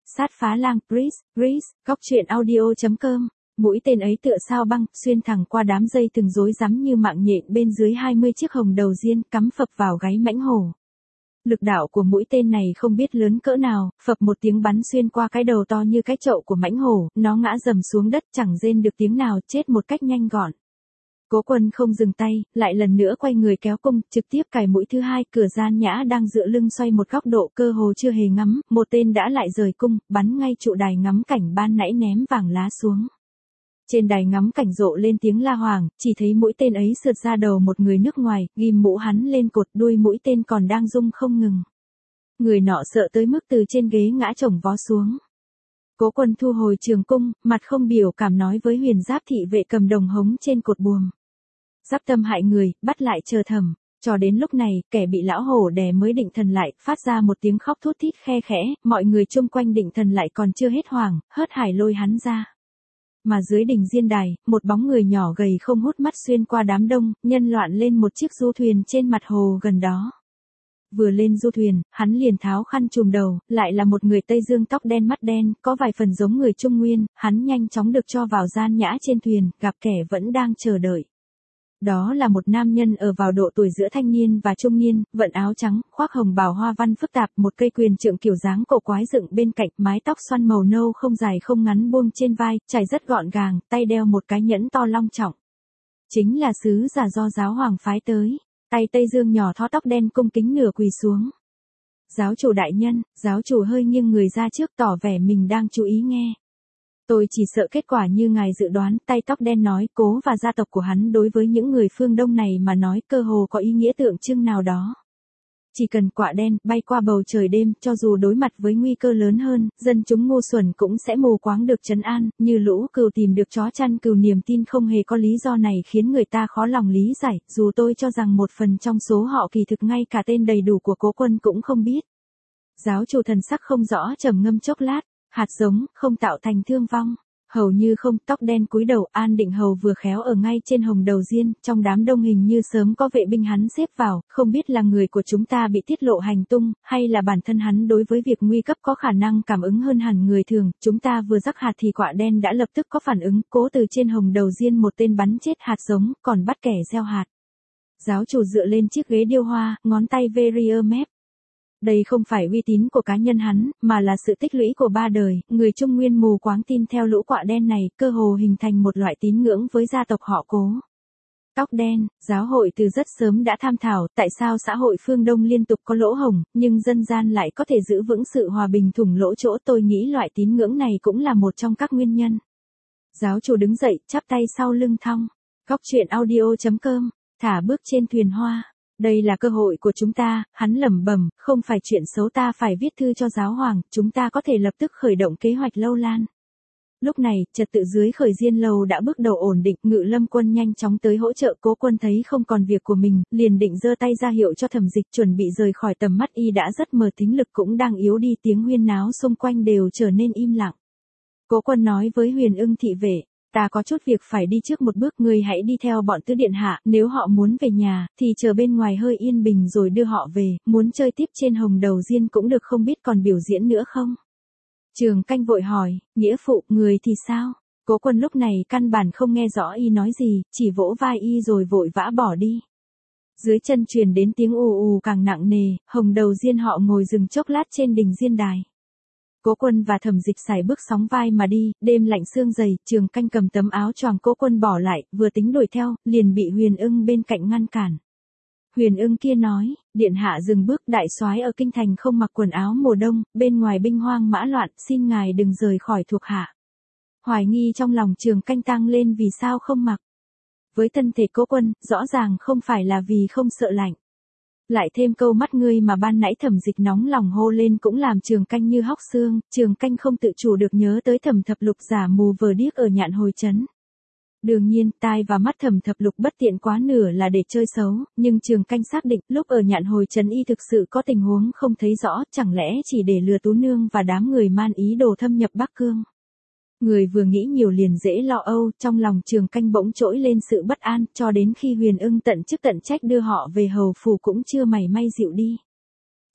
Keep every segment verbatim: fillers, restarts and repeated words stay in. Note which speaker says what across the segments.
Speaker 1: sát phá lang, Breeze, Breeze, góc truyện audio.com. Mũi tên ấy tựa sao băng, xuyên thẳng qua đám dây từng rối rắm như mạng nhện bên dưới hai mươi chiếc hồng đầu diên cắm phập vào gáy mãnh hổ. Lực đạo của mũi tên này không biết lớn cỡ nào, phập một tiếng bắn xuyên qua cái đầu to như cái chậu của mãnh hổ, nó ngã rầm xuống đất chẳng rên được tiếng nào, chết một cách nhanh gọn. Cố Quân không dừng tay, lại lần nữa quay người kéo cung, trực tiếp cài mũi thứ hai, Cửa Gian Nhã đang dựa lưng xoay một góc độ cơ hồ chưa hề ngắm, một tên đã lại rời cung, bắn ngay trụ đài ngắm cảnh ban nãy ném vàng lá xuống. Trên đài ngắm cảnh rộ lên tiếng la hoàng, chỉ thấy mũi tên ấy sượt ra đầu một người nước ngoài, ghim mũ hắn lên cột, đuôi mũi tên còn đang rung không ngừng. Người nọ sợ tới mức từ trên ghế ngã chồng vó xuống. Cố Quân thu hồi trường cung, mặt không biểu cảm nói với Huyền Giáp thị vệ cầm đồng hống trên cột buồm. Giáp tâm hại người, bắt lại chờ thẩm. Cho đến lúc này, kẻ bị lão hổ đè mới định thần lại, phát ra một tiếng khóc thút thít khe khẽ, mọi người chung quanh định thần lại còn chưa hết hoảng, hớt hải lôi hắn ra. Mà dưới đỉnh diên đài, một bóng người nhỏ gầy không hút mắt xuyên qua đám đông, nhân loạn lên một chiếc du thuyền trên mặt hồ gần đó. Vừa lên du thuyền, hắn liền tháo khăn trùm đầu, lại là một người Tây Dương tóc đen mắt đen, có vài phần giống người Trung Nguyên, hắn nhanh chóng được cho vào gian nhã trên thuyền, gặp kẻ vẫn đang chờ đợi. Đó là một nam nhân ở vào độ tuổi giữa thanh niên và trung niên, vận áo trắng, khoác hồng bào hoa văn phức tạp, một cây quyền trượng kiểu dáng cổ quái dựng bên cạnh, mái tóc xoăn màu nâu không dài không ngắn buông trên vai, trải rất gọn gàng, tay đeo một cái nhẫn to long trọng. Chính là sứ giả do giáo hoàng phái tới, tay Tây Dương nhỏ thó tóc đen cung kính nửa quỳ xuống. Giáo chủ đại nhân, giáo chủ hơi nghiêng người ra trước tỏ vẻ mình đang chú ý nghe. Tôi chỉ sợ kết quả như ngài dự đoán, tay tóc đen nói, Cố và gia tộc của hắn đối với những người phương Đông này mà nói cơ hồ có ý nghĩa tượng trưng nào đó. Chỉ cần quạ đen bay qua bầu trời đêm, cho dù đối mặt với nguy cơ lớn hơn, dân chúng ngu xuẩn cũng sẽ mù quáng được trấn an, như lũ cừu tìm được chó chăn cừu. Niềm tin không hề có lý do này khiến người ta khó lòng lý giải, dù tôi cho rằng một phần trong số họ kỳ thực ngay cả tên đầy đủ của Cố Quân cũng không biết. Giáo chủ thần sắc không rõ trầm ngâm chốc lát. Hạt giống, không tạo thành thương vong. Hầu như không, tóc đen cúi đầu, An Định Hầu vừa khéo ở ngay trên hồng đầu diên, trong đám đông hình như sớm có vệ binh hắn xếp vào, không biết là người của chúng ta bị tiết lộ hành tung, hay là bản thân hắn đối với việc nguy cấp có khả năng cảm ứng hơn hẳn người thường. Chúng ta vừa rắc hạt thì quạ đen đã lập tức có phản ứng, cố từ trên hồng đầu diên một tên bắn chết hạt giống, còn bắt kẻ gieo hạt. Giáo chủ dựa lên chiếc ghế điêu hoa, ngón tay Verrier mép. Đây không phải uy tín của cá nhân hắn, mà là sự tích lũy của ba đời, người Trung Nguyên mù quáng tin theo lũ quạ đen này, cơ hồ hình thành một loại tín ngưỡng với gia tộc họ Cố. Tóc đen, giáo hội từ rất sớm đã tham thảo, tại sao xã hội phương Đông liên tục có lỗ hổng, nhưng dân gian lại có thể giữ vững sự hòa bình thủng lỗ chỗ. Tôi nghĩ loại tín ngưỡng này cũng là một trong các nguyên nhân. Giáo chủ đứng dậy, chắp tay sau lưng thong. Góc truyện audio.com, thả bước trên thuyền hoa. Đây là cơ hội của chúng ta, hắn lẩm bẩm, không phải chuyện xấu, ta phải viết thư cho giáo hoàng, chúng ta có thể lập tức khởi động kế hoạch lâu lan. Lúc này, trật tự dưới khởi diên lầu đã bước đầu ổn định, Ngự Lâm quân nhanh chóng tới hỗ trợ. Cố Quân thấy không còn việc của mình, liền định giơ tay ra hiệu cho Thẩm Dịch chuẩn bị rời khỏi tầm mắt y đã rất mờ, thính lực cũng đang yếu đi, tiếng huyên náo xung quanh đều trở nên im lặng. Cố Quân nói với Huyền Ưng thị vệ. Ta có chút việc phải đi trước một bước, ngươi hãy đi theo bọn tứ điện hạ, nếu họ muốn về nhà, thì chờ bên ngoài hơi yên bình rồi đưa họ về, muốn chơi tiếp trên hồng đầu diên cũng được, không biết còn biểu diễn nữa không? Trường Canh vội hỏi, nghĩa phụ, người thì sao? Cố Quân lúc này căn bản không nghe rõ y nói gì, chỉ vỗ vai y rồi vội vã bỏ đi. Dưới chân truyền đến tiếng ù ù càng nặng nề, hồng đầu diên họ ngồi dừng chốc lát trên đỉnh diên đài. Cố Quân và Thẩm Dịch sải bước sóng vai mà đi, đêm lạnh sương dày, Trường Canh cầm tấm áo choàng Cố Quân bỏ lại, vừa tính đuổi theo, liền bị Huyền Ưng bên cạnh ngăn cản. Huyền Ưng kia nói, điện hạ dừng bước, đại soái ở kinh thành không mặc quần áo mùa đông, bên ngoài binh hoang mã loạn, xin ngài đừng rời khỏi thuộc hạ. Hoài nghi trong lòng Trường Canh tăng lên, vì sao không mặc? Với thân thể Cố Quân, rõ ràng không phải là vì không sợ lạnh. Lại thêm câu mắt ngươi mà ban nãy Thẩm Dịch nóng lòng hô lên cũng làm Trường Canh như hóc xương, Trường Canh không tự chủ được nhớ tới Thẩm Thập Lục giả mù vờ điếc ở Nhạn Hồi trấn. Đương nhiên, tai và mắt Thẩm Thập Lục bất tiện quá nửa là để chơi xấu, nhưng Trường Canh xác định lúc ở Nhạn Hồi trấn y thực sự có tình huống không thấy rõ, chẳng lẽ chỉ để lừa Tú Nương và đám người man ý đồ thâm nhập Bắc Cương. Người vừa nghĩ nhiều liền dễ lo âu, trong lòng Trường Canh bỗng trỗi lên sự bất an, cho đến khi Huyền Ưng tận chức tận trách đưa họ về hầu phủ cũng chưa mảy may dịu đi.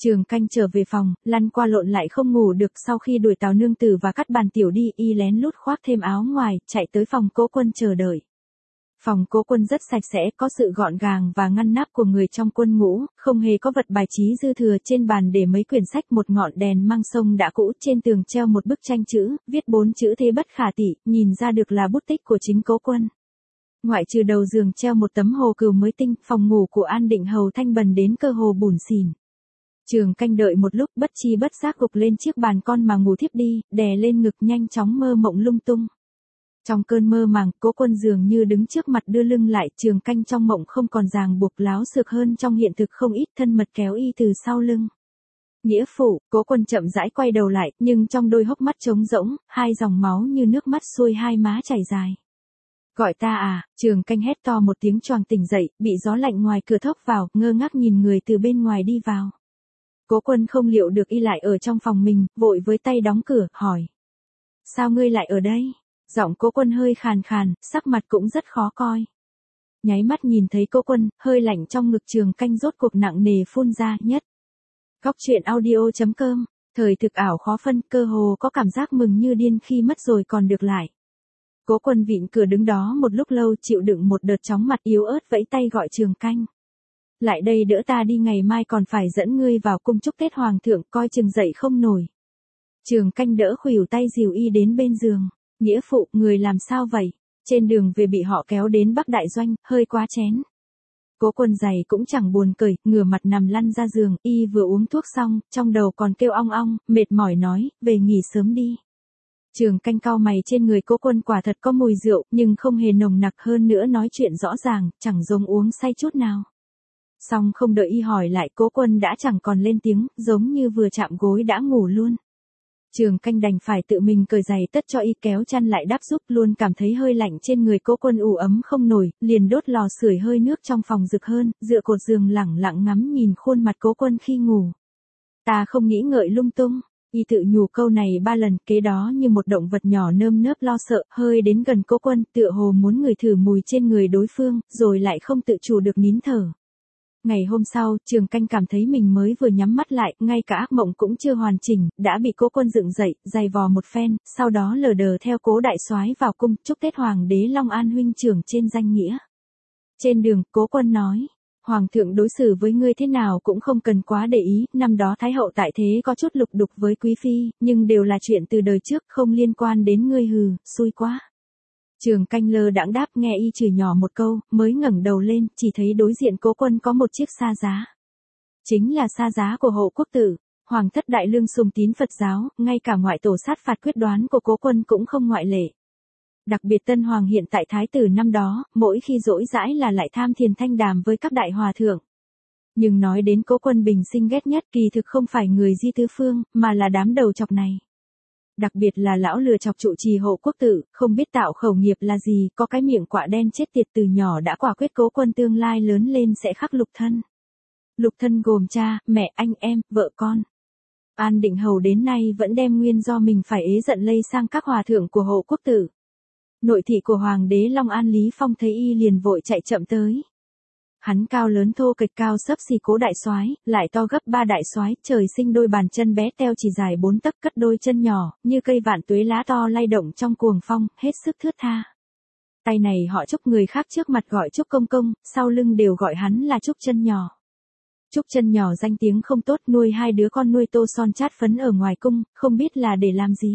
Speaker 1: Trường Canh trở về phòng, lăn qua lộn lại không ngủ được, sau khi đuổi Tào nương tử và cắt bàn tiểu đi, y lén lút khoác thêm áo ngoài, chạy tới phòng Cố Quân chờ đợi. Phòng Cố Quân rất sạch sẽ, có sự gọn gàng và ngăn nắp của người trong quân ngũ, không hề có vật bài trí dư thừa, trên bàn để mấy quyển sách, một ngọn đèn măng sông đã cũ, trên tường treo một bức tranh chữ, viết bốn chữ thế bất khả tỉ, nhìn ra được là bút tích của chính Cố Quân. Ngoại trừ đầu giường treo một tấm hồ cừu mới tinh, phòng ngủ của An Định Hầu thanh bần đến cơ hồ bủn xỉn. Trường Canh đợi một lúc, bất chi bất giác gục lên chiếc bàn con mà ngủ thiếp đi, đè lên ngực nhanh chóng mơ mộng lung tung. Trong cơn mơ màng, Cố Quân dường như đứng trước mặt đưa lưng lại, Trường Canh trong mộng không còn ràng buộc láo xược hơn trong hiện thực không ít, thân mật kéo y từ sau lưng. Nghĩa phụ, Cố Quân chậm rãi quay đầu lại, nhưng trong đôi hốc mắt trống rỗng, hai dòng máu như nước mắt xuôi hai má chảy dài. Gọi ta à, Trường Canh hét to một tiếng choàng tỉnh dậy, bị gió lạnh ngoài cửa thốc vào, ngơ ngác nhìn người từ bên ngoài đi vào. Cố Quân không liệu được y lại ở trong phòng mình, vội với tay đóng cửa, hỏi. Sao ngươi lại ở đây? Giọng Cố Quân hơi khàn khàn, sắc mặt cũng rất khó coi. Nháy mắt nhìn thấy Cố Quân, hơi lạnh trong ngực Trường Canh rốt cuộc nặng nề phun ra, nhất. Góc truyện audio chấm com, thời thực ảo khó phân, cơ hồ có cảm giác mừng như điên khi mất rồi còn được lại. Cố Quân vịn cửa đứng đó một lúc lâu, chịu đựng một đợt chóng mặt, yếu ớt vẫy tay gọi Trường Canh. Lại đây đỡ ta đi, ngày mai còn phải dẫn ngươi vào cung chúc Tết Hoàng thượng, coi chừng dậy không nổi. Trường Canh đỡ khuỷu tay dìu y đến bên giường. Nghĩa phụ, người làm sao vậy? Trên đường về bị họ kéo đến Bắc Đại Doanh, hơi quá chén. Cố Quân giày cũng chẳng buồn cởi, ngửa mặt nằm lăn ra giường, y vừa uống thuốc xong, trong đầu còn kêu ong ong, mệt mỏi nói, về nghỉ sớm đi. Trường Canh cau mày, trên người Cố Quân quả thật có mùi rượu, nhưng không hề nồng nặc, hơn nữa nói chuyện rõ ràng, chẳng giống uống say chút nào. Xong không đợi y hỏi lại, Cố Quân đã chẳng còn lên tiếng, giống như vừa chạm gối đã ngủ luôn. Trường Canh đành phải tự mình cởi giày tất cho y, kéo chăn lại đắp giúp, luôn cảm thấy hơi lạnh trên người Cố Quân ù ấm không nổi, liền đốt lò sưởi hơi nước trong phòng rực hơn, dựa cột giường lẳng lặng ngắm nhìn khuôn mặt Cố Quân khi ngủ. Ta không nghĩ ngợi lung tung. Y tự nhủ câu này ba lần, kế đó như một động vật nhỏ nơm nớp lo sợ, hơi đến gần Cố Quân, tựa hồ muốn ngửi thử mùi trên người đối phương, rồi lại không tự chủ được nín thở. Ngày hôm sau, Trường Canh cảm thấy mình mới vừa nhắm mắt lại, ngay cả ác mộng cũng chưa hoàn chỉnh, đã bị Cố Quân dựng dậy, giày vò một phen, sau đó lờ đờ theo Cố đại soái vào cung, chúc Tết Hoàng đế Long An huynh trưởng trên danh nghĩa. Trên đường, Cố Quân nói. Hoàng thượng đối xử với ngươi thế nào cũng không cần quá để ý, năm đó Thái hậu tại thế có chút lục đục với quý phi, nhưng đều là chuyện từ đời trước, không liên quan đến ngươi, hừ, xui quá. Trường Canh lơ đãng đáp, nghe y chửi nhỏ một câu, mới ngẩng đầu lên, chỉ thấy đối diện Cố Quân có một chiếc sa giá. Chính là sa giá của Hộ Quốc Tử, Hoàng thất đại lương sùng tín Phật giáo, ngay cả ngoại tổ sát phạt quyết đoán của Cố Quân cũng không ngoại lệ. Đặc biệt Tân Hoàng hiện tại thái tử năm đó, mỗi khi rỗi rãi là lại tham thiền thanh đàm với các đại hòa thượng. Nhưng nói đến Cố Quân bình sinh ghét nhất, kỳ thực không phải người Di Tứ Phương, mà là đám đầu chọc này. Đặc biệt là lão lừa chọc trụ trì Hộ Quốc Tử, không biết tạo khẩu nghiệp là gì, có cái miệng quạ đen chết tiệt, từ nhỏ đã quả quyết Cố Quân tương lai lớn lên sẽ khắc lục thân. Lục thân gồm cha, mẹ, anh em, vợ con. An Định Hầu đến nay vẫn đem nguyên do mình phải ế giận lây sang các hòa thượng của Hộ Quốc Tử. Nội thị của Hoàng đế Long An Lý Phong thấy y liền vội chạy chậm tới. Hắn cao lớn thô kệch, cao xấp xì Cố đại soái, lại to gấp ba đại soái, trời sinh đôi bàn chân bé teo chỉ dài bốn tấc, cất đôi chân nhỏ, như cây vạn tuế lá to lay động trong cuồng phong, hết sức thướt tha. Tay này họ Trúc, người khác trước mặt gọi Trúc công công, sau lưng đều gọi hắn là Trúc chân nhỏ. Trúc chân nhỏ danh tiếng không tốt, nuôi hai đứa con nuôi tô son chát phấn ở ngoài cung, không biết là để làm gì.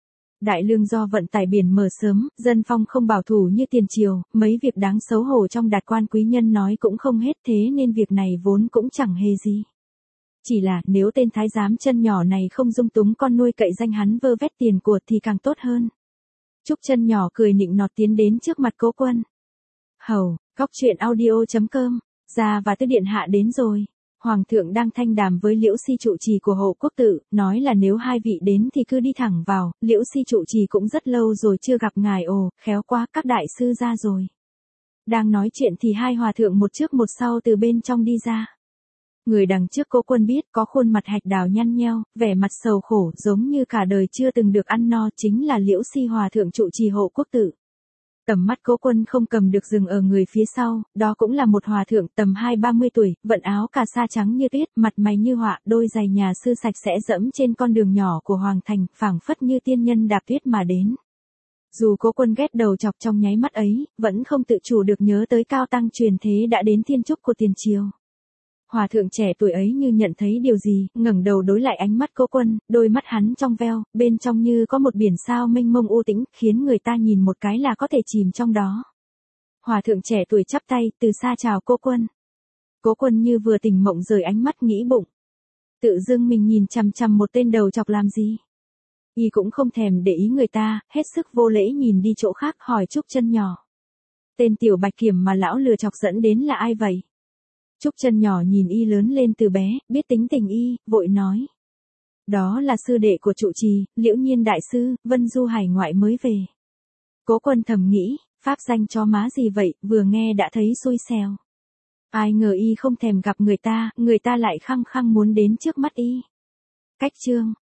Speaker 1: Đại lương do vận tải biển mở sớm, dân phong không bảo thủ như tiền triều, mấy việc đáng xấu hổ trong đạt quan quý nhân nói cũng không hết, thế nên việc này vốn cũng chẳng hề gì. Chỉ là nếu tên thái giám chân nhỏ này không dung túng con nuôi cậy danh hắn vơ vét tiền của thì càng tốt hơn. Trúc chân nhỏ cười nịnh nọt tiến đến trước mặt Cố Quân. Hầu, góc truyện audio chấm com, Gia và Tư điện hạ đến rồi. Hoàng thượng đang thanh đàm với Liễu Si trụ trì của Hộ Quốc Tử, nói là nếu hai vị đến thì cứ đi thẳng vào, Liễu Si trụ trì cũng rất lâu rồi chưa gặp ngài, ồ, khéo quá, các đại sư ra rồi. Đang nói chuyện thì hai hòa thượng một trước một sau từ bên trong đi ra. Người đằng trước Cố Quân biết có khuôn mặt hạch đào nhăn nheo, vẻ mặt sầu khổ giống như cả đời chưa từng được ăn no, chính là Liễu Si hòa thượng trụ trì Hộ Quốc Tử. Tầm mắt Cố Quân không cầm được dừng ở người phía sau, đó cũng là một hòa thượng tầm hai ba mươi tuổi, vận áo cà sa trắng như tuyết, mặt mày như họa, đôi giày nhà sư sạch sẽ dẫm trên con đường nhỏ của Hoàng Thành, phảng phất như tiên nhân đạp tuyết mà đến. Dù Cố Quân ghét đầu chọc trong nháy mắt ấy, vẫn không tự chủ được nhớ tới cao tăng truyền thế đã đến thiên trúc của tiền triều. Hòa thượng trẻ tuổi ấy như nhận thấy điều gì, ngẩng đầu đối lại ánh mắt Cố Quân, đôi mắt hắn trong veo, bên trong như có một biển sao mênh mông u tĩnh, khiến người ta nhìn một cái là có thể chìm trong đó. Hòa thượng trẻ tuổi chắp tay, từ xa chào Cố Quân. Cố Quân như vừa tỉnh mộng rời ánh mắt nghĩ bụng. Tự dưng mình nhìn chằm chằm một tên đầu chọc làm gì? Y cũng không thèm để ý người ta, hết sức vô lễ nhìn đi chỗ khác hỏi Trúc Chân Nhỏ. Tên tiểu bạch kiểm mà lão lừa chọc dẫn đến là ai vậy? Trúc Chân Nhỏ nhìn Y lớn lên từ bé, biết tính tình Y, vội nói. Đó là sư đệ của trụ trì, Liễu Nhiên đại sư, Vân Du hải ngoại mới về. Cố Quân thầm nghĩ, pháp danh cho má gì vậy, vừa nghe đã thấy xui xẻo. Ai ngờ Y không thèm gặp người ta, người ta lại khăng khăng muốn đến trước mắt Y. Cách chương